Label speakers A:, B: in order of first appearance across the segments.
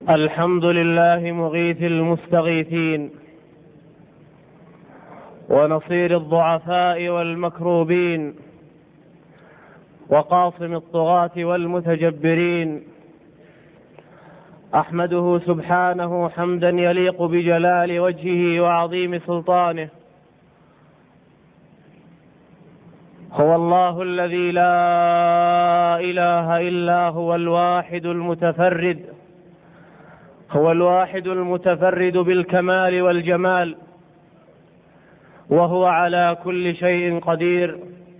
A: الحمد لله مغيث المستغيثين ونصير الضعفاء والمكروبين وقاصم الطغاة والمتجبرين. أحمده سبحانه حمدا يليق بجلال وجهه وعظيم سلطانه. هو الله الذي لا إله إلا هو الواحد المتفرد، هو الواحد المتفرد بالكمال والجمال، وهو على كل شيء قدير.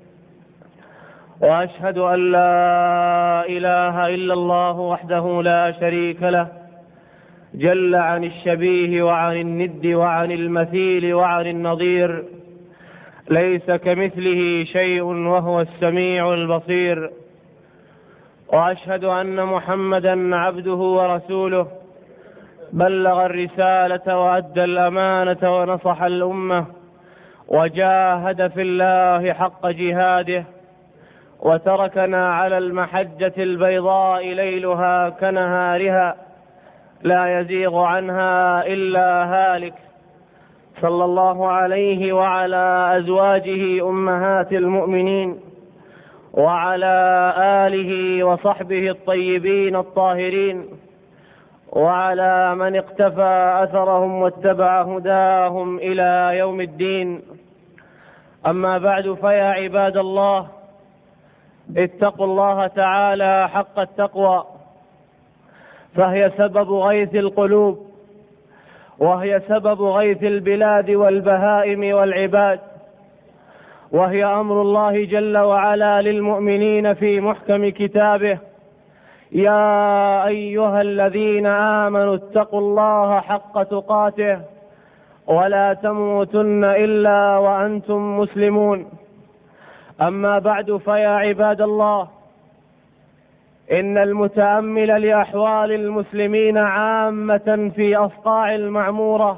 A: وأشهد أن لا إله إلا الله وحده لا شريك له، جل عن الشبيه وعن الند وعن المثيل وعن النظير، ليس كمثله شيء وهو السميع البصير. وأشهد أن محمدا عبده ورسوله، بلغ الرسالة وأدى الأمانة ونصح الأمة، وجاهد في الله حق جهاده، وتركنا على المحجة البيضاء ليلها كنهارها، لا يزيغ عنها إلا هالك. صلى الله عليه وعلى أزواجه أمهات المؤمنين، وعلى آله وصحبه الطيبين الطاهرين، وعلى من اقتفى أثرهم واتبع هداهم إلى يوم الدين. أما بعد، فيا عباد الله، اتقوا الله تعالى حق التقوى، فهي سبب غيث القلوب، وهي سبب غيث البلاد والبهائم والعباد، وهي أمر الله جل وعلا للمؤمنين في محكم كتابه: يا أيها الذين آمنوا اتقوا الله حق تقاته ولا تموتن إلا وأنتم مسلمون. أما بعد، فيا عباد الله، إن المتأمل لأحوال المسلمين عامة في أصقاع المعمورة،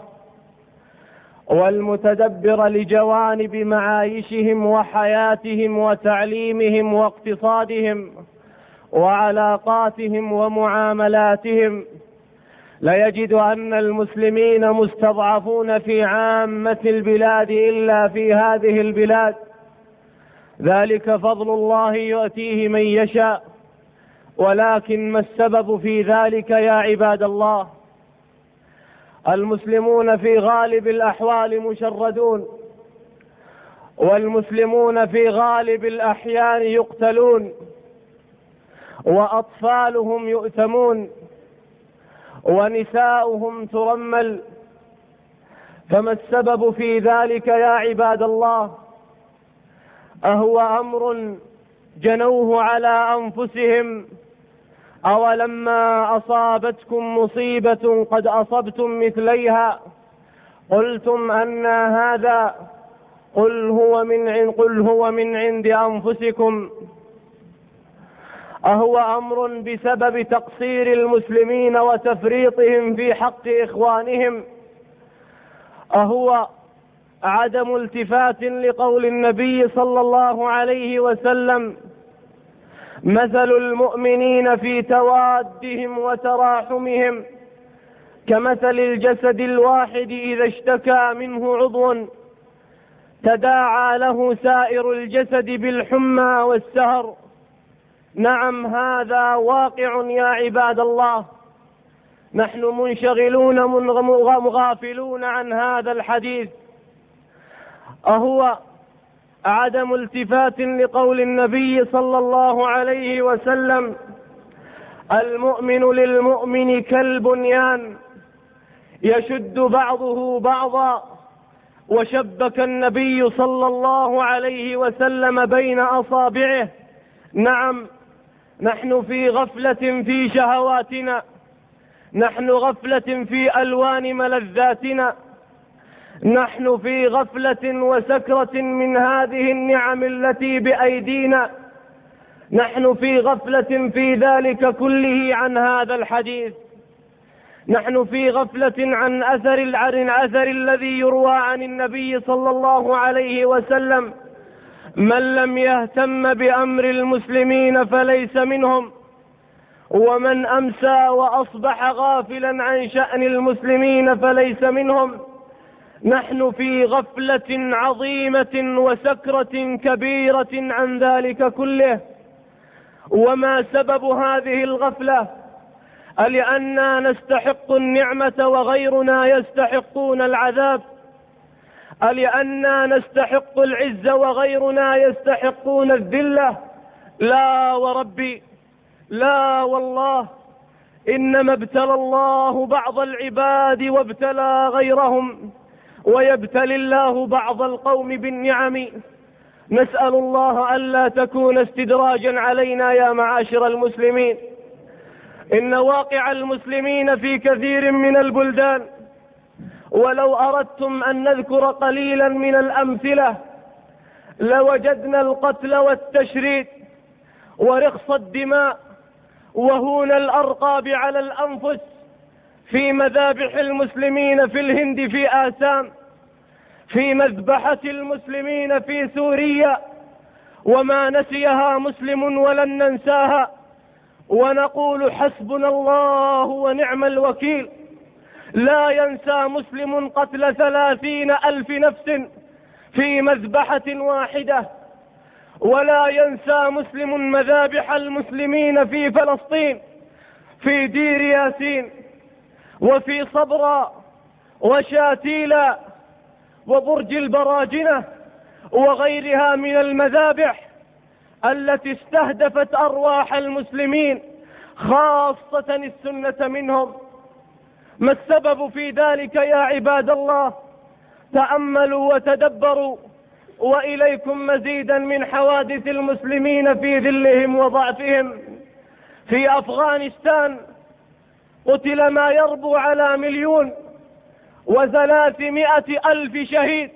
A: والمتدبر لجوانب معايشهم وحياتهم وتعليمهم واقتصادهم وعلاقاتهم ومعاملاتهم، ليجد أن المسلمين مستضعفون في عامة البلاد إلا في هذه البلاد. ذلك فضل الله يؤتيه من يشاء، ولكن ما السبب في ذلك يا عباد الله؟ المسلمون في غالب الأحوال مشردون، والمسلمون في غالب الأحيان يقتلون، وأطفالهم يؤتمون، ونساؤهم ترمل. فما السبب في ذلك يا عباد الله؟ أهو أمر جنوه على أنفسهم؟ أولما أصابتكم مصيبة قد أصبتم مثليها قلتم أن هذا؟ قل هو من عند أنفسكم. أهو أمر بسبب تقصير المسلمين وتفريطهم في حق إخوانهم؟ أهو عدم التفات لقول النبي صلى الله عليه وسلم: مثل المؤمنين في توادهم وتراحمهم كمثل الجسد الواحد إذا اشتكى منه عضو تداعى له سائر الجسد بالحمى والسهر. نعم، هذا واقع يا عباد الله. نحن منشغلون مغافلون عن هذا الحديث. أهو عدم التفات لقول النبي صلى الله عليه وسلم: المؤمن للمؤمن كالبنيان يشد بعضه بعضا. وشبك النبي صلى الله عليه وسلم بين أصابعه. نعم، نحن في غفلة في شهواتنا، نحن غفلة في ألوان ملذاتنا، نحن في غفلة وسكرة من هذه النعم التي بأيدينا، نحن في غفلة في ذلك كله عن هذا الحديث. نحن في غفلة عن أثر الذي يروى عن النبي صلى الله عليه وسلم: من لم يهتم بأمر المسلمين فليس منهم، ومن أمسى وأصبح غافلا عن شأن المسلمين فليس منهم. نحن في غفلة عظيمة وسكرة كبيرة عن ذلك كله. وما سبب هذه الغفلة؟ ألأننا نستحق النعمة وغيرنا يستحقون العذاب؟ ألأننا نستحق العز وغيرنا يستحقون الذلة؟ لا وربي، لا والله، إنما ابتلى الله بعض العباد وابتلى غيرهم، ويبتلي الله بعض القوم بالنعم. نسأل الله ألا تكون استدراجا علينا يا معاشر المسلمين. إن واقع المسلمين في كثير من البلدان، ولو أردتم أن نذكر قليلا من الأمثلة لوجدنا القتل والتشريد ورخص الدماء وهون الأرقاب على الأنفس في مذابح المسلمين في الهند، في آسام، في مذبحة المسلمين في سوريا، وما نسيها مسلم ولن ننساها، ونقول حسبنا الله ونعم الوكيل. لا ينسى مسلم قتل 30,000 نفس في مذبحة واحدة، ولا ينسى مسلم مذابح المسلمين في فلسطين، في دير ياسين وفي صبرا وشاتيلا وبرج البراجنة وغيرها من المذابح التي استهدفت أرواح المسلمين، خاصة السنة منهم. ما السبب في ذلك يا عباد الله؟ تأملوا وتدبروا، وإليكم مزيدا من حوادث المسلمين في ذلهم وضعفهم. في أفغانستان قتل ما يربو على 1,300,000 شهيد.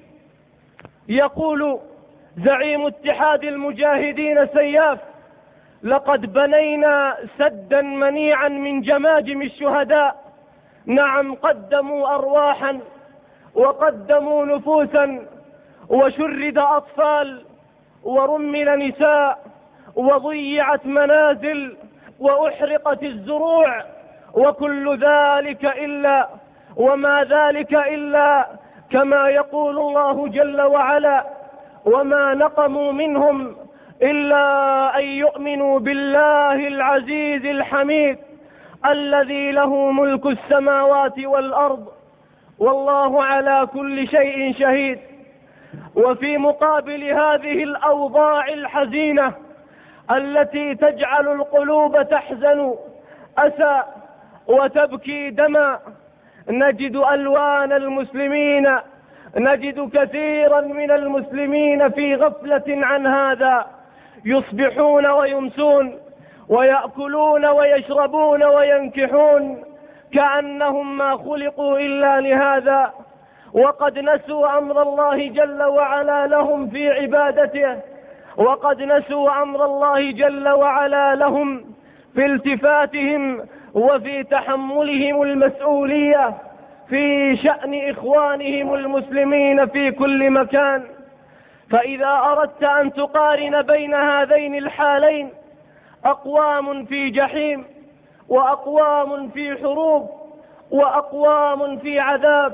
A: يقول زعيم اتحاد المجاهدين سياف: لقد بنينا سدا منيعا من جماجم الشهداء. نعم، قدموا أرواحا وقدموا نفوسا، وشرد أطفال ورمل نساء وضيعت منازل وأحرقت الزروع، وكل ذلك إلا وما ذلك إلا كما يقول الله جل وعلا: وما نقموا منهم إلا أن يؤمنوا بالله العزيز الحميد الذي له ملك السماوات والأرض والله على كل شيء شهيد. وفي مقابل هذه الأوضاع الحزينة التي تجعل القلوب تحزن أسى وتبكي دما، نجد ألوان المسلمين، نجد كثيرا من المسلمين في غفلة عن هذا، يصبحون ويمسون ويأكلون ويشربون وينكحون كأنهم ما خلقوا إلا لهذا، وقد نسوا أمر الله جل وعلا لهم في عبادته، وقد نسوا أمر الله جل وعلا لهم في التفاتهم وفي تحملهم المسؤولية في شأن إخوانهم المسلمين في كل مكان. فإذا أردت أن تقارن بين هذين الحالين، أقوام في جحيم وأقوام في حروب وأقوام في عذاب،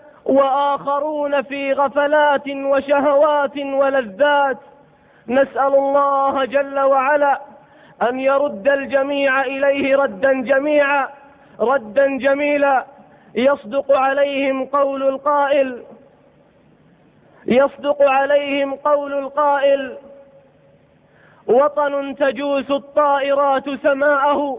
A: وآخرون في غفلات وشهوات ولذات. نسأل الله جل وعلا أن يرد الجميع إليه ردا جميعا، ردا جميلا، يصدق عليهم قول القائل: وطن تجوس الطائرات سماءه،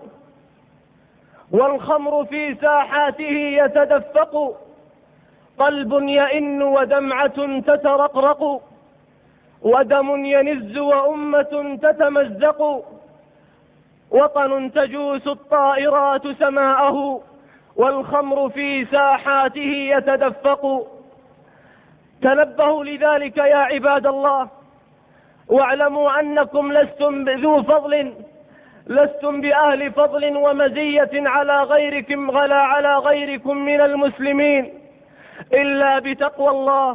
A: والخمر في ساحاته يتدفق، قلب يئن ودمعة تترقرق، ودم ينز وأمة تتمزق. وطن تجوس الطائرات سماءه، والخمر في ساحاته يتدفق. تنبهوا لذلك يا عباد الله، واعلموا أنكم لستم ذو فضل، لستم بأهل فضل ومزية على غيركم من المسلمين، إلا بتقوى الله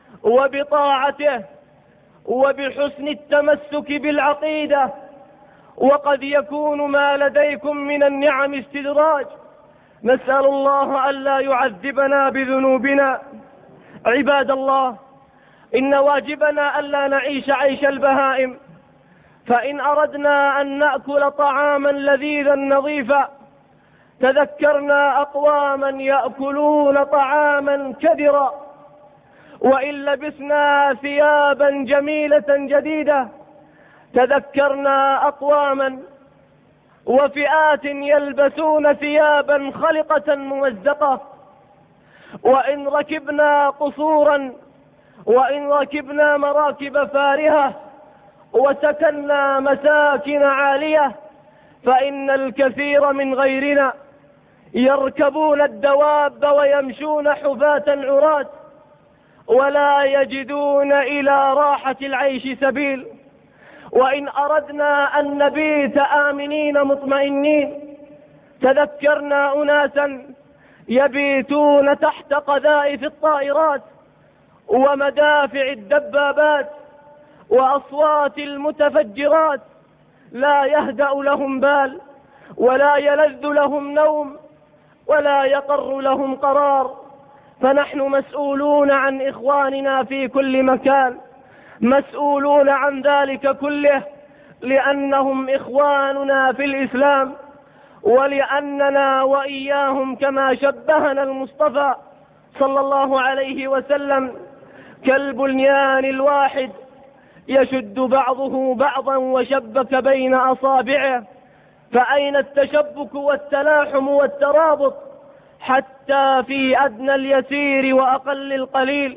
A: وبطاعته وبحسن التمسك بالعقيدة وقد يكون ما لديكم من النعم استدراج. نسأل الله ألا يعذبنا بذنوبنا. عباد الله، إن واجبنا ألا نعيش عيش البهائم، فإن أردنا أن نأكل طعاما لذيذا نظيفا تذكرنا أقواما يأكلون طعاما كدرا، وإن لبسنا ثيابا جميلة جديدة تذكرنا أقواما وفئات يلبسون ثيابا خلقة ممزقة. وإن ركبنا قصورا وإن ركبنا مراكب فارهة وسكننا مساكن عالية فإن الكثير من غيرنا يركبون الدواب ويمشون حفاة عراة ولا يجدون إلى راحة العيش سبيل. وإن أردنا أن نبيت آمنين مطمئنين تذكرنا أناسا يبيتون تحت قذائف الطائرات ومدافع الدبابات وأصوات المتفجرات، لا يهدأ لهم بال ولا يلذ لهم نوم ولا يقر لهم قرار. فنحن مسؤولون عن إخواننا في كل مكان، مسؤولون عن ذلك كله، لأنهم إخواننا في الإسلام، ولأننا وإياهم كما شبهنا المصطفى صلى الله عليه وسلم كالبنيان الواحد يشد بعضه بعضا وشبك بين أصابعه. فأين التشبك والتلاحم والترابط حتى في أدنى اليسير وأقل القليل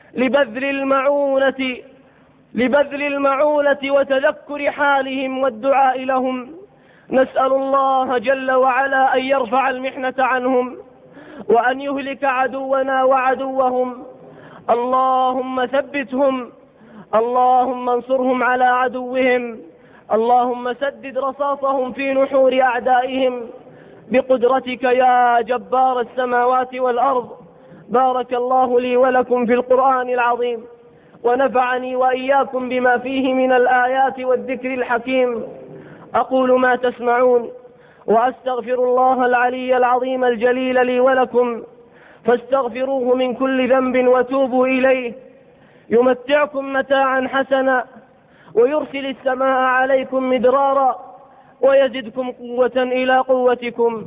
A: لبذل المعونة وتذكر حالهم والدعاء لهم. نسأل الله جل وعلا أن يرفع المحنة عنهم وأن يهلك عدونا وعدوهم. اللهم ثبتهم، اللهم انصرهم على عدوهم، اللهم سدد رصاصهم في نحور أعدائهم بقدرتك يا جبار السماوات والأرض. بارك الله لي ولكم في القرآن العظيم، ونفعني وإياكم بما فيه من الآيات والذكر الحكيم. أقول ما تسمعون وأستغفر الله العلي العظيم الجليل لي ولكم، فاستغفروه من كل ذنب وتوبوا إليه يمتعكم متاعا حسنا ويرسل السماء عليكم مدرارا ويزدكم قوة إلى قوتكم.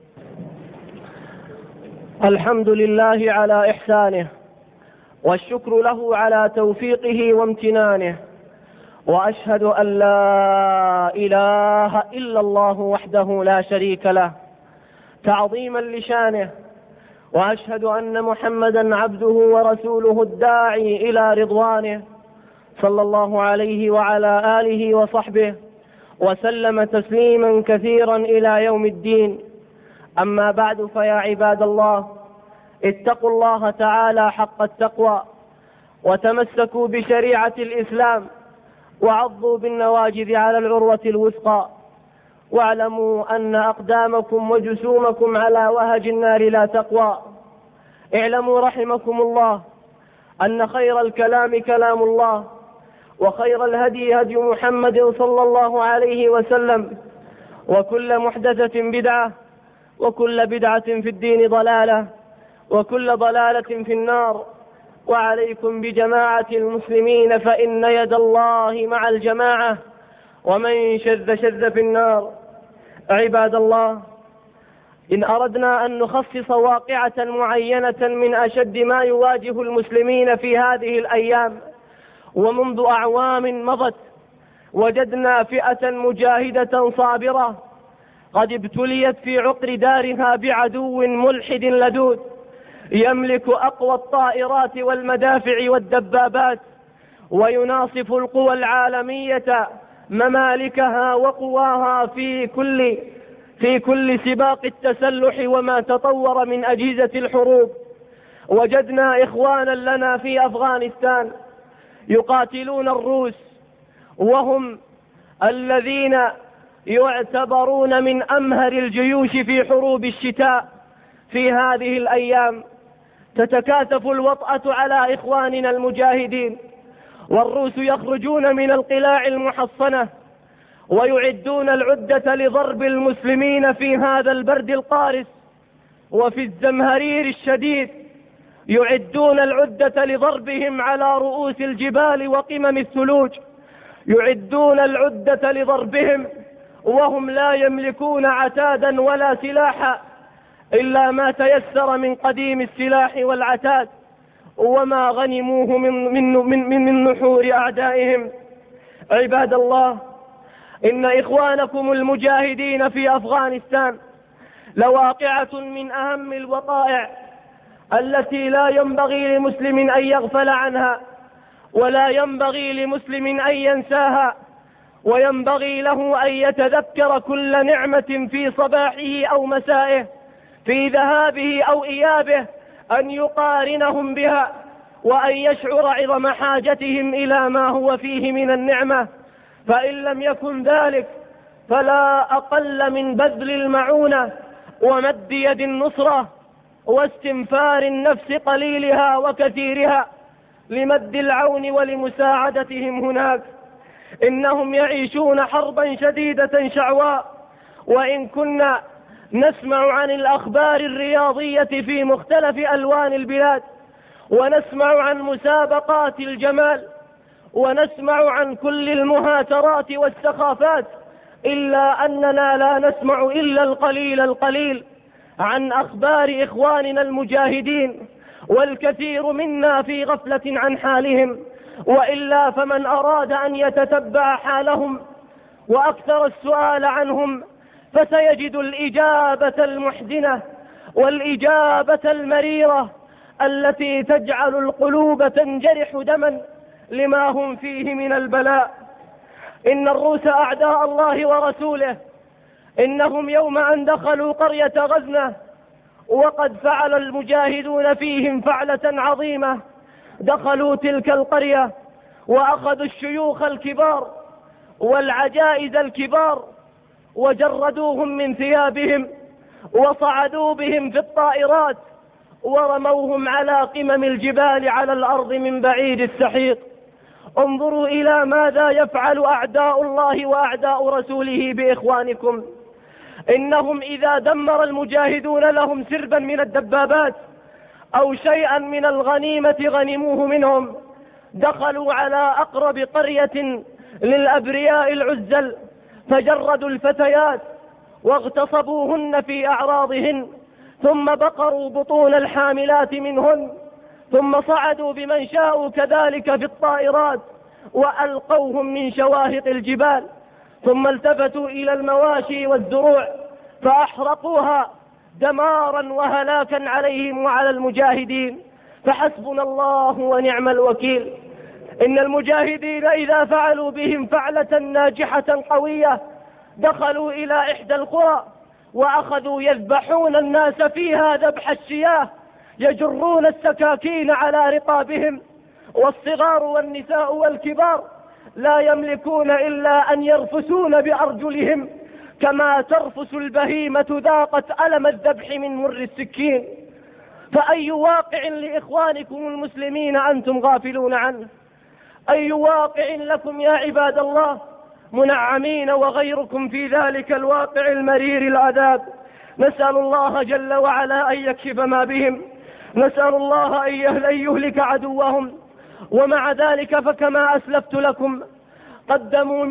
A: الحمد لله على إحسانه، والشكر له على توفيقه وامتنانه، وأشهد أن لا إله إلا الله وحده لا شريك له تعظيما لشانه، وأشهد أن محمدا عبده ورسوله الداعي إلى رضوانه، صلى الله عليه وعلى آله وصحبه وسلم تسليما كثيرا إلى يوم الدين. أما بعد، فيا عباد الله، اتقوا الله تعالى حق التقوى وتمسكوا بشريعة الإسلام وعضوا بالنواجذ على العروة الوثقى، واعلموا أن أقدامكم وجسومكم على وهج النار لا تقوى. اعلموا رحمكم الله أن خير الكلام كلام الله، وخير الهدي هدي محمد صلى الله عليه وسلم، وكل محدثة بدعة، وكل بدعة في الدين ضلالة، وكل ضلالة في النار. وعليكم بجماعة المسلمين، فإن يد الله مع الجماعة، ومن شذ شذ في النار. عباد الله، إن أردنا أن نخصص واقعة معينة من أشد ما يواجه المسلمين في هذه الأيام ومنذ أعوام مضت، وجدنا فئة مجاهدة صابرة قد ابتليت في عقر دارها بعدو ملحد لدود يملك أقوى الطائرات والمدافع والدبابات، ويناصف القوى العالمية ممالكها وقواها في كل سباق التسلح وما تطور من أجهزة الحروب. وجدنا إخوانا لنا في أفغانستان يقاتلون الروس، وهم الذين يعتبرون من أمهر الجيوش في حروب الشتاء. في هذه الأيام تتكاثف الوطأة على إخواننا المجاهدين، والروس يخرجون من القلاع المحصنة ويعدون العدة لضرب المسلمين في هذا البرد القارس وفي الزمهرير الشديد، يعدون العدة لضربهم على رؤوس الجبال وقمم الثلوج، يعدون العدة لضربهم وهم لا يملكون عتادا ولا سلاحا إلا ما تيسر من قديم السلاح والعتاد وما غنموه من نحور أعدائهم. عباد الله، إن إخوانكم المجاهدين في أفغانستان لواقعة من أهم الوقائع التي لا ينبغي لمسلم أن يغفل عنها، ولا ينبغي لمسلم أن ينساها، وينبغي له أن يتذكر كل نعمة في صباحه أو مسائه، في ذهابه أو إيابه، أن يقارنهم بها، وأن يشعر عظم حاجتهم إلى ما هو فيه من النعمة. فإن لم يكن ذلك فلا أقل من بذل المعونة ومد يد النصرة واستنفار النفس قليلها وكثيرها لمد العون ولمساعدتهم هناك. إنهم يعيشون حربا شديدة شعواء، وإن كنا نسمع عن الأخبار الرياضية في مختلف ألوان البلاد، ونسمع عن مسابقات الجمال، ونسمع عن كل المهاترات والسخافات، إلا أننا لا نسمع إلا القليل عن أخبار إخواننا المجاهدين، والكثير منا في غفلة عن حالهم. وإلا فمن أراد أن يتتبع حالهم وأكثر السؤال عنهم فسيجد الإجابة المحزنة والإجابة المريرة التي تجعل القلوب تنجرح دما لما هم فيه من البلاء. إن الروس أعداء الله ورسوله، إنهم يوم أن دخلوا قرية غزنة وقد فعل المجاهدون فيهم فعلة عظيمة، دخلوا تلك القرية وأخذوا الشيوخ الكبار والعجائز الكبار وجردوهم من ثيابهم وصعدوا بهم في الطائرات ورموهم على قمم الجبال على الأرض من بعيد السحيق. انظروا إلى ماذا يفعل أعداء الله وأعداء رسوله بإخوانكم. إنهم إذا دمر المجاهدون لهم سربا من الدبابات أو شيئا من الغنيمة غنموه منهم، دخلوا على أقرب قرية للأبرياء العزل فجردوا الفتيات واغتصبوهن في أعراضهن، ثم بقروا بطون الحاملات منهن، ثم صعدوا بمن شاءوا كذلك في الطائرات وألقوهم من شواهق الجبال، ثم التفتوا إلى المواشي والزروع فأحرقوها دمارا وهلاكا عليهم وعلى المجاهدين. فحسبنا الله ونعم الوكيل. إن المجاهدين إذا فعلوا بهم فعلة ناجحة قوية دخلوا إلى إحدى القرى وأخذوا يذبحون الناس فيها ذبح الشياه، يجرون السكاكين على رقابهم، والصغار والنساء والكبار لا يملكون إلا أن يرفسون بأرجلهم كما ترفس البهيمة ذاقت ألم الذبح من مر السكين. فأي واقع لإخوانكم المسلمين أنتم غافلون عنه؟ أي واقع لكم يا عباد الله منعمين وغيركم في ذلك الواقع المرير العذاب؟ نسأل الله جل وعلا أن يكشف ما بهم، نسأل الله أن يهلك عدوهم. ومع ذلك فكما أسلفت لكم قدموا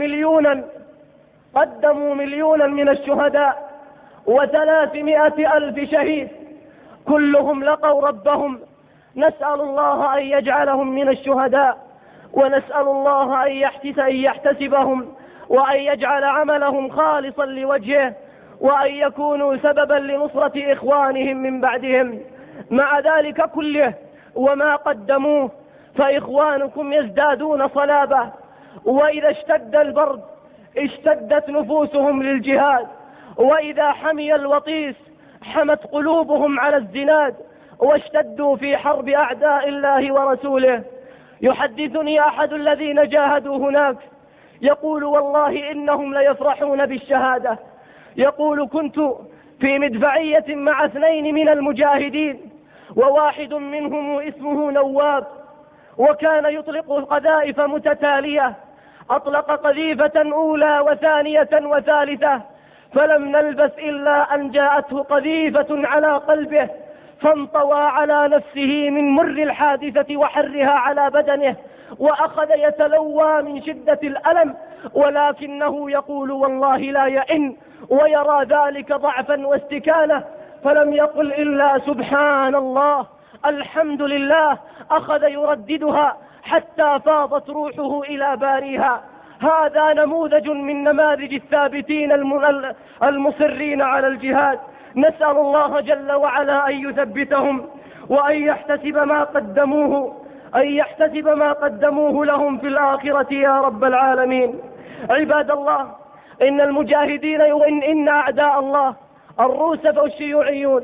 A: مليونا من الشهداء و300,000 شهيد، كلهم لقوا ربهم. نسأل الله أن يجعلهم من الشهداء، ونسأل الله أن يحتسبهم وأن يجعل عملهم خالصا لوجهه، وأن يكونوا سببا لنصرة إخوانهم من بعدهم. مع ذلك كله وما قدموه فإخوانكم يزدادون صلابة، وإذا اشتد البرد اشتدت نفوسهم للجهاد، وإذا حمي الوطيس حمت قلوبهم على الزناد، واشتدوا في حرب أعداء الله ورسوله. يحدثني أحد الذين جاهدوا هناك يقول والله إنهم ليفرحون بالشهادة. يقول كنت في مدفعية مع 2 من المجاهدين، وواحد منهم اسمه نواب، وكان يطلق قذائف متتالية أطلق قذيفة أولى وثانية وثالثة، فلم نلبث إلا أن جاءته قذيفة على قلبه، فانطوى على نفسه من مر الحادثة وحرها على بدنه، وأخذ يتلوى من شدة الألم، ولكنه يقول والله لا يئن، ويرى ذلك ضعفا واستكانة، فلم يقل إلا سبحان الله الحمد لله. أخذ يرددها حتى فاضت روحه إلى باريها. هذا نموذج من نماذج الثابتين المصرين على الجهاد. نسأل الله جل وعلا أن يثبتهم، وأن يحتسب ما قدموه لهم في الآخرة يا رب العالمين. عباد الله، إن المجاهدين إن أعداء الله الروس والشيوعيون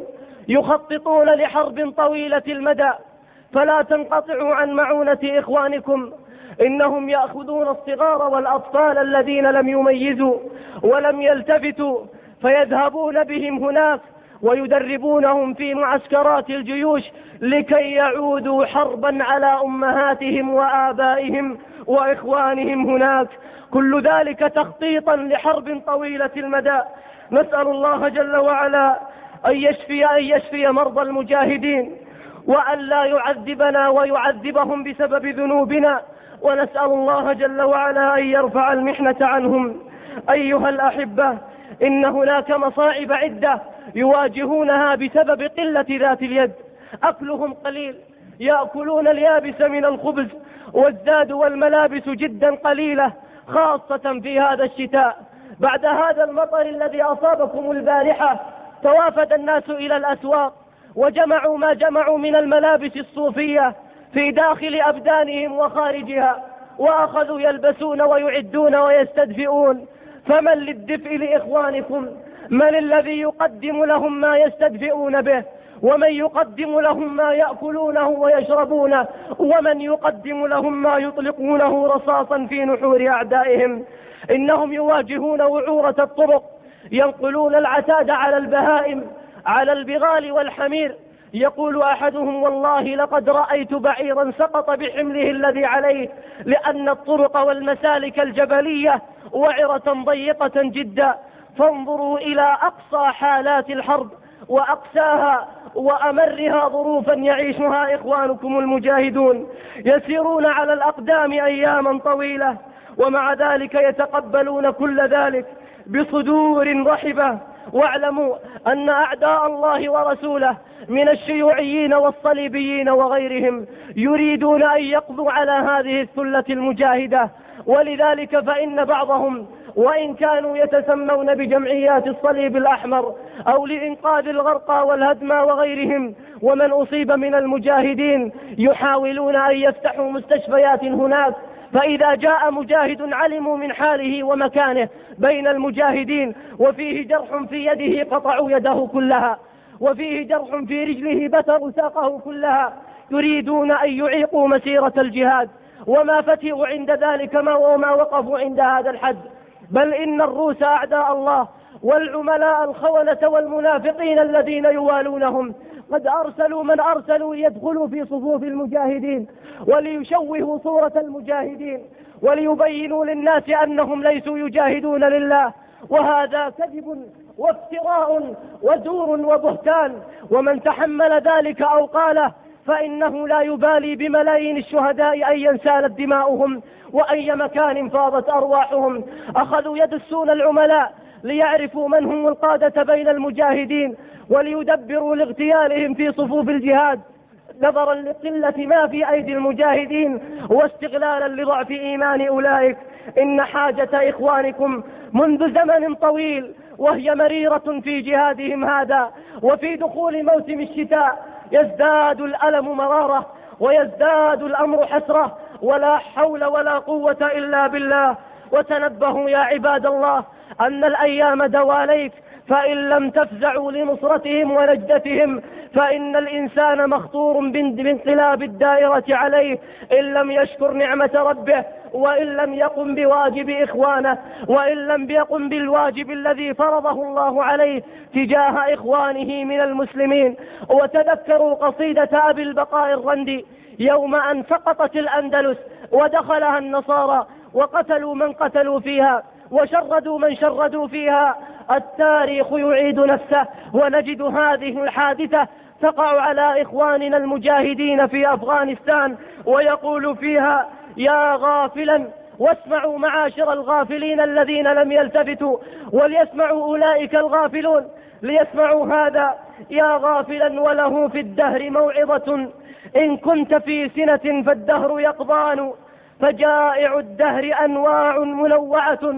A: يخططون لحرب طويلة المدى، فلا تنقطعوا عن معونة إخوانكم. إنهم يأخذون الصغار والأطفال الذين لم يميزوا ولم يلتفتوا، فيذهبون بهم هناك ويدربونهم في معسكرات الجيوش لكي يعودوا حربا على أمهاتهم وآبائهم وإخوانهم هناك، كل ذلك تخطيطا لحرب طويلة المدى. نسأل الله جل وعلا أن يشفي مرضى المجاهدين، وأن لا يعذبنا ويعذبهم بسبب ذنوبنا، ونسأل الله جل وعلا أن يرفع المحنة عنهم. أيها الأحبة، إن هناك مصاعب عدة يواجهونها بسبب قلة ذات اليد. أكلهم قليل، يأكلون اليابس من الخبز، والزاد والملابس جدا قليلة، خاصة في هذا الشتاء. بعد هذا المطر الذي أصابكم البارحة، توافد الناس إلى الأسواق وجمعوا ما جمعوا من الملابس الصوفية في داخل أبدانهم وخارجها، وأخذوا يلبسون ويعدون ويستدفئون. فمن للدفء لإخوانكم؟ من الذي يقدم لهم ما يستدفئون به؟ ومن يقدم لهم ما يأكلونه ويشربونه؟ ومن يقدم لهم ما يطلقونه رصاصا في نحور أعدائهم؟ إنهم يواجهون وعورة الطرق، ينقلون العتاد على البهائم، على البغال والحمير. يقول أحدهم والله لقد رأيت بعيرا سقط بحمله الذي عليه، لأن الطرق والمسالك الجبلية وعرة ضيقة جدا. فانظروا إلى أقصى حالات الحرب وأقساها وأمرها ظروفا يعيشها إخوانكم المجاهدون، يسيرون على الأقدام أياما طويلة، ومع ذلك يتقبلون كل ذلك بصدور رحبة. واعلموا أن أعداء الله ورسوله من الشيوعيين والصليبيين وغيرهم يريدون أن يقضوا على هذه الثلة المجاهدة، ولذلك فإن بعضهم وإن كانوا يتسمون بجمعيات الصليب الأحمر أو لإنقاذ الغرقى والهدمى وغيرهم، ومن أصيب من المجاهدين يحاولون أن يفتحوا مستشفيات هناك، فإذا جاء مجاهد علموا من حاله ومكانه بين المجاهدين وفيه جرح في يده قطعوا يده كلها، وفيه جرح في رجله بتروا ساقه كلها، يريدون أن يعيقوا مسيرة الجهاد، وما فتئوا عند ذلك وما وقفوا عند هذا الحد. بل إن الروس أعداء الله والعملاء الخونة والمنافقين الذين يوالونهم قد أرسلوا من أرسلوا يدخلوا في صفوف المجاهدين وليشوهوا صورة المجاهدين وليبينوا للناس أنهم ليسوا يجاهدون لله، وهذا كذب وافتراء وزور وبهتان. ومن تحمل ذلك أو قاله فإنه لا يبالي بملايين الشهداء أيا سالت دماؤهم وأي مكان فاضت أرواحهم. أخذوا يدسون العملاء ليعرفوا من هم القادة بين المجاهدين وليدبروا لاغتيالهم في صفوف الجهاد، نظرا لقلة ما في أيدي المجاهدين واستغلالا لضعف إيمان أولئك. إن حاجة إخوانكم منذ زمن طويل وهي مريرة في جهادهم هذا، وفي دخول موسم الشتاء يزداد الألم مرارة ويزداد الأمر حسرة، ولا حول ولا قوة إلا بالله. وتنبهوا يا عباد الله أن الأيام دواليك، فإن لم تفزعوا لنصرتهم ونجدتهم فإن الإنسان مخطور بانقلاب الدائرة عليه إن لم يشكر نعمة ربه، وإن لم يقم بواجب إخوانه، وإن لم يقم بالواجب الذي فرضه الله عليه تجاه إخوانه من المسلمين. وتذكروا قصيدة أبي البقاء الرندي يوم أن سقطت الأندلس ودخلها النصارى
B: وقتلوا من قتلوا فيها وشردوا من شردوا فيها. التاريخ يعيد نفسه، ونجد هذه الحادثة تقع على إخواننا المجاهدين في أفغانستان، ويقول فيها: يا غافلا، واسمعوا معاشر الغافلين الذين لم يلتفتوا، وليسمعوا أولئك الغافلون ليسمعوا هذا: يا غافلا وله في الدهر موعظة، إن كنت في سنة فالدهر يقضان، فجائع الدهر أنواع منوعة،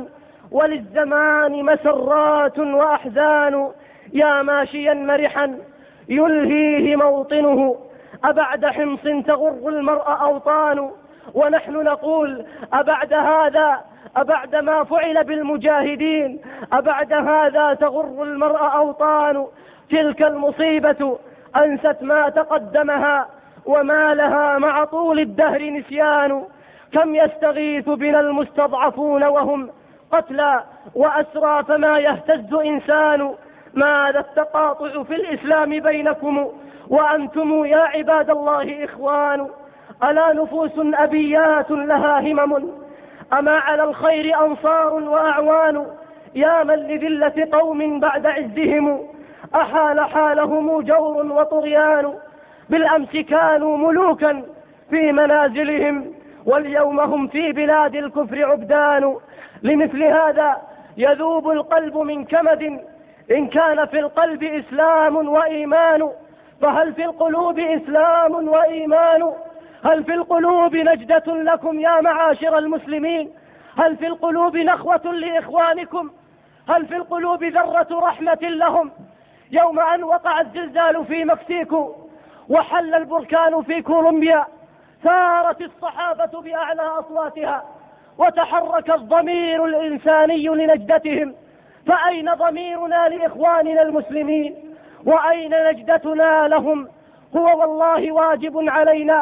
B: وللزمان مسرات وأحزان. يا ماشيا مرحا يلهيه موطنه، أبعد حمص تغر المرء أوطان. ونحن نقول: أبعد هذا، أبعد ما فعل بالمجاهدين، أبعد هذا تغر المرء أوطان. تلك المصيبة أنست ما تقدمها، وما لها مع طول الدهر نسيان. كم يستغيث بنا المستضعفون وهم قتلى وأسرى، فما يهتز إنسان. ماذا التقاطع في الإسلام بينكم وأنتم يا عباد الله إخوان؟ ألا نفوس أبيات لها همم، أما على الخير أنصار وأعوان. يا من لذلة قوم بعد عزهم أحال حالهم جور وطغيان. بالأمس كانوا ملوكا في منازلهم، واليوم هم في بلاد الكفر عبدان. لمثل هذا يذوب القلب من كمد، إن كان في القلب إسلام وإيمان. فهل في القلوب إسلام وإيمان؟ هل في القلوب نجدة لكم يا معاشر المسلمين؟ هل في القلوب نخوة لإخوانكم؟ هل في القلوب ذرة رحمة لهم؟ يوم أن وقع الزلزال في مكسيكو وحل البركان في كولومبيا، ثارت الصحافة بأعلى أصواتها، وتحرك الضمير الإنساني لنجدتهم. فأين ضميرنا لإخواننا المسلمين؟ وأين نجدتنا لهم؟ هو والله واجب علينا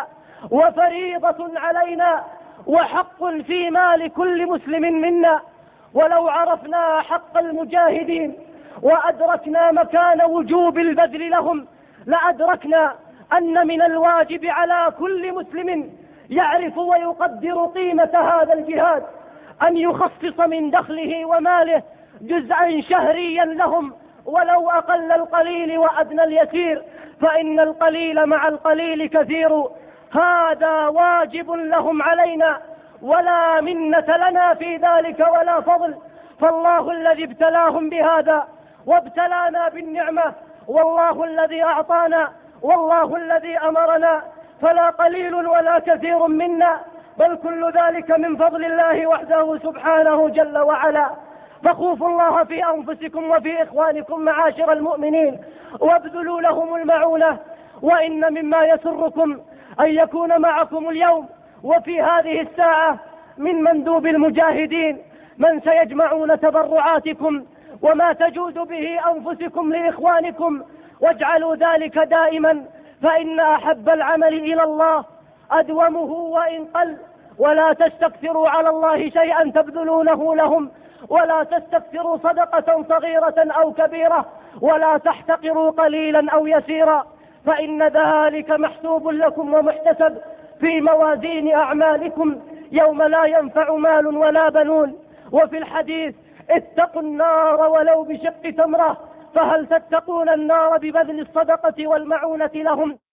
B: وفريضة علينا وحق في مال كل مسلم منا. ولو عرفنا حق المجاهدين وأدركنا مكان وجوب البذل لهم، لأدركنا أن من الواجب على كل مسلم يعرف ويقدر قيمة هذا الجهاد أن يخصص من دخله وماله جزءا شهريا لهم، ولو أقل القليل وأدنى اليسير، فإن القليل مع القليل كثير. هذا واجب لهم علينا، ولا منة لنا في ذلك ولا فضل. فالله الذي ابتلاهم بهذا وابتلانا بالنعمة، والله الذي أعطانا، والله الذي أمرنا، فلا قليل ولا كثير منا، بل كل ذلك من فضل الله وحده سبحانه جل وعلا. فخوفوا الله في أنفسكم وفي إخوانكم معاشر المؤمنين، وابذلوا لهم المعونة. وإن مما يسركم أن يكون معكم اليوم وفي هذه الساعة من مندوب المجاهدين من سيجمعون تبرعاتكم وما تجود به أنفسكم لإخوانكم، واجعلوا ذلك دائما، فإن أحب العمل إلى الله أدومه وإن قل. ولا تستكثروا على الله شيئا تبذلونه لهم، ولا تستكثروا صدقة صغيرة أو كبيرة، ولا تحتقروا قليلا أو يسيرا، فإن ذلك محسوب لكم ومحتسب في موازين أعمالكم يوم لا ينفع مال ولا بنون. وفي الحديث: اتقوا النار ولو بشق تمرة. فهل تتقون النار ببذل الصدقة والمعونة لهم؟